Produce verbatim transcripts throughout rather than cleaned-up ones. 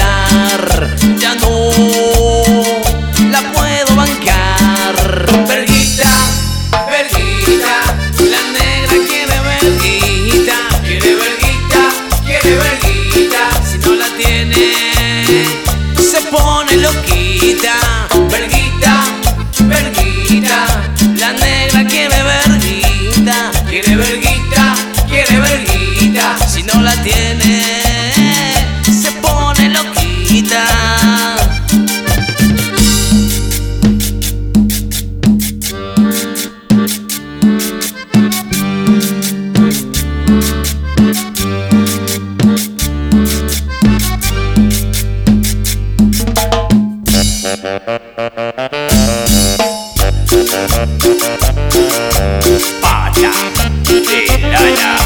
bancar, ya no la puedo bancar. Verguita, verguita, la negra quiere verguita, quiere verguita, quiere verguita. Si no la tiene, se pone loquita. Verguita, verguita, la negra quiere verguita, quiere verguita, quiere verguita. Si no la tiene, se pone loquita. Pata de lana.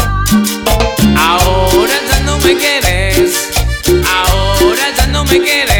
Ahora ya no me quieres, ahora ya no me quieres.